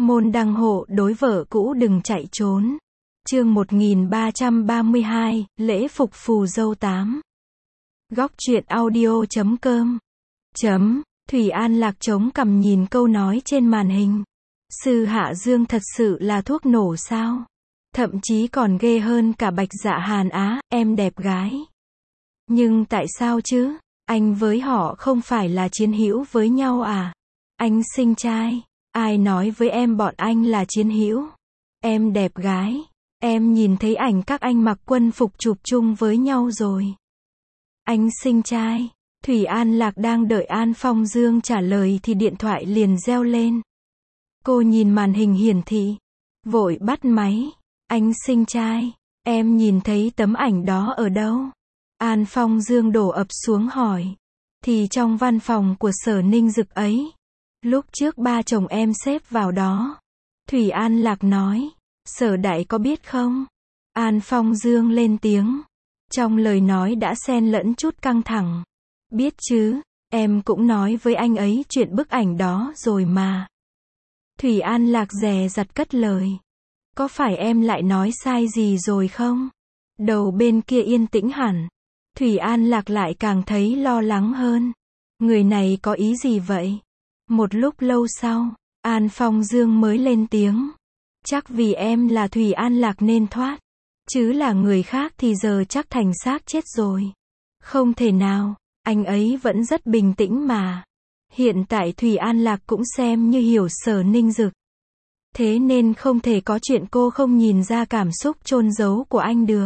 Môn đăng hộ đối vợ cũ đừng chạy trốn. Chương 1332, lễ phục phù dâu 8. Góc truyện audio.com. Thủy An Lạc chống cằm nhìn câu nói trên màn hình. Sư Hạ Dương thật sự là thuốc nổ sao? Thậm chí còn ghê hơn cả Bạch Dạ Hàn Á, em đẹp gái. Nhưng tại sao chứ? Anh với họ không phải là chiến hữu với nhau à? Anh sinh trai. Ai nói với em bọn anh là chiến hữu? Em đẹp gái. Em nhìn thấy ảnh các anh mặc quân phục chụp chung với nhau rồi. Anh sinh trai. Thủy An Lạc đang đợi An Phong Dương trả lời thì điện thoại liền reo lên. Cô nhìn màn hình hiển thị. Vội bắt máy. Anh sinh trai. Em nhìn thấy tấm ảnh đó ở đâu? An Phong Dương đổ ập xuống hỏi. Thì trong văn phòng của Sở Ninh Dực ấy. Lúc trước ba chồng em xếp vào đó. Thủy An Lạc nói. Sở đại có biết không? An Phong Dương lên tiếng. Trong lời nói đã xen lẫn chút căng thẳng. Biết chứ, em cũng nói với anh ấy chuyện bức ảnh đó rồi mà. Thủy An Lạc dè dặt cất lời. Có phải em lại nói sai gì rồi không? Đầu bên kia yên tĩnh hẳn. Thủy An Lạc lại càng thấy lo lắng hơn. Người này có ý gì vậy? Một lúc lâu sau, An Phong Dương mới lên tiếng. Chắc vì em là Thủy An Lạc nên thoát. Chứ là người khác thì giờ chắc thành xác chết rồi. Không thể nào, anh ấy vẫn rất bình tĩnh mà. Hiện tại Thủy An Lạc cũng xem như hiểu Sở Ninh Dực. Thế nên không thể có chuyện cô không nhìn ra cảm xúc chôn giấu của anh được.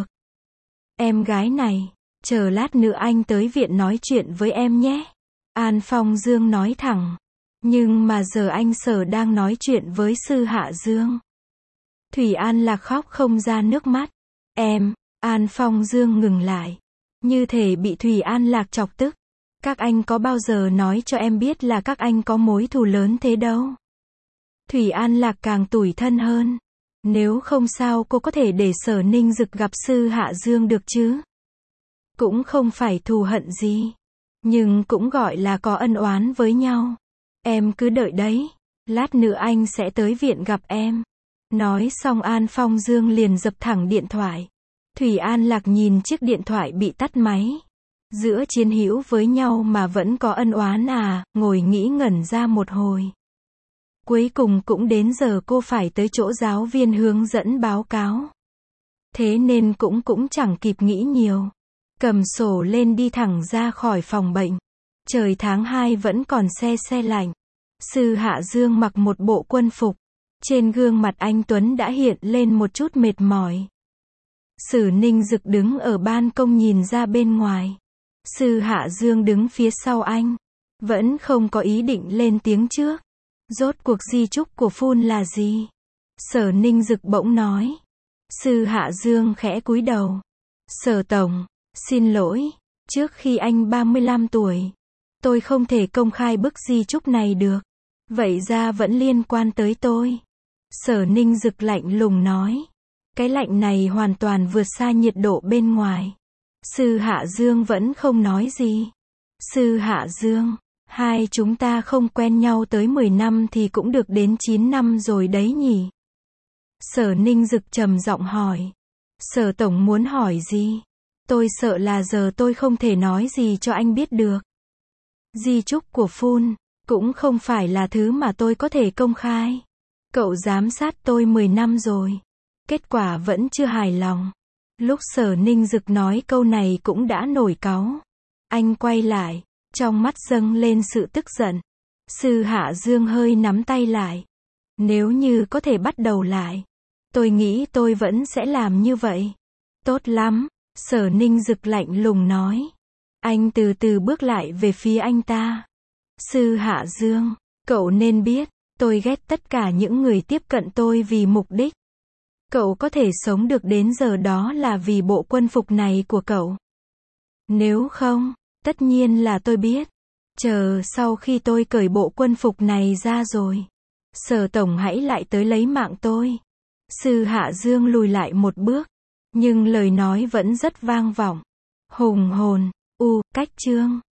Em gái này, chờ lát nữa anh tới viện nói chuyện với em nhé. An Phong Dương nói thẳng. Nhưng mà giờ anh Sở đang nói chuyện với Sư Hạ Dương. Thủy An Lạc khóc không ra nước mắt. Em, An Phong Dương ngừng lại. Như thể bị Thủy An Lạc chọc tức. Các anh có bao giờ nói cho em biết là các anh có mối thù lớn thế đâu. Thủy An Lạc càng tủi thân hơn. Nếu không sao cô có thể để Sở Ninh Dực gặp Sư Hạ Dương được chứ. Cũng không phải thù hận gì. Nhưng cũng gọi là có ân oán với nhau. Em cứ đợi đấy. Lát nữa anh sẽ tới viện gặp em. Nói xong An Phong Dương liền dập thẳng điện thoại. Thủy An Lạc nhìn chiếc điện thoại bị tắt máy. Giữa chiến hữu với nhau mà vẫn có ân oán à, ngồi nghĩ ngẩn ra một hồi. Cuối cùng cũng đến giờ cô phải tới chỗ giáo viên hướng dẫn báo cáo. Thế nên cũng chẳng kịp nghĩ nhiều. Cầm sổ lên đi thẳng ra khỏi phòng bệnh. Trời tháng 2 vẫn còn se lạnh. Sư Hạ Dương mặc một bộ quân phục. Trên gương mặt anh Tuấn đã hiện lên một chút mệt mỏi. Sử Ninh Dực đứng ở ban công nhìn ra bên ngoài. Sư Hạ Dương đứng phía sau anh. Vẫn không có ý định lên tiếng trước. Rốt cuộc di chúc của Phun là gì? Sở Ninh Dực bỗng nói. Sư Hạ Dương khẽ cúi đầu. Sở Tổng, xin lỗi. Trước khi anh 35 tuổi, tôi không thể công khai bức di chúc này được. Vậy ra vẫn liên quan tới tôi. Sở Ninh Dực lạnh lùng nói. Cái lạnh này hoàn toàn vượt xa nhiệt độ bên ngoài. Sư Hạ Dương vẫn không nói gì. Sư Hạ Dương, hai chúng ta không quen nhau tới 10 năm thì cũng được đến 9 năm rồi đấy nhỉ? Sở Ninh Dực trầm giọng hỏi. Sở Tổng muốn hỏi gì? Tôi sợ là giờ tôi không thể nói gì cho anh biết được. Di chúc của Phun cũng không phải là thứ mà tôi có thể công khai. Cậu giám sát tôi 10 năm rồi. Kết quả vẫn chưa hài lòng. Lúc Sở Ninh Dực nói câu này cũng đã nổi cáu. Anh quay lại, trong mắt dâng lên sự tức giận. Sư Hạ Dương hơi nắm tay lại. Nếu như có thể bắt đầu lại, tôi nghĩ tôi vẫn sẽ làm như vậy. Tốt lắm, Sở Ninh Dực lạnh lùng nói. Anh từ từ bước lại về phía anh ta. Sư Hạ Dương, cậu nên biết, tôi ghét tất cả những người tiếp cận tôi vì mục đích. Cậu có thể sống được đến giờ đó là vì bộ quân phục này của cậu. Nếu không, tất nhiên là tôi biết. Chờ sau khi tôi cởi bộ quân phục này ra rồi, Sở Tổng hãy lại tới lấy mạng tôi. Sư Hạ Dương lùi lại một bước, nhưng lời nói vẫn rất vang vọng. Hùng hồn, cách chương.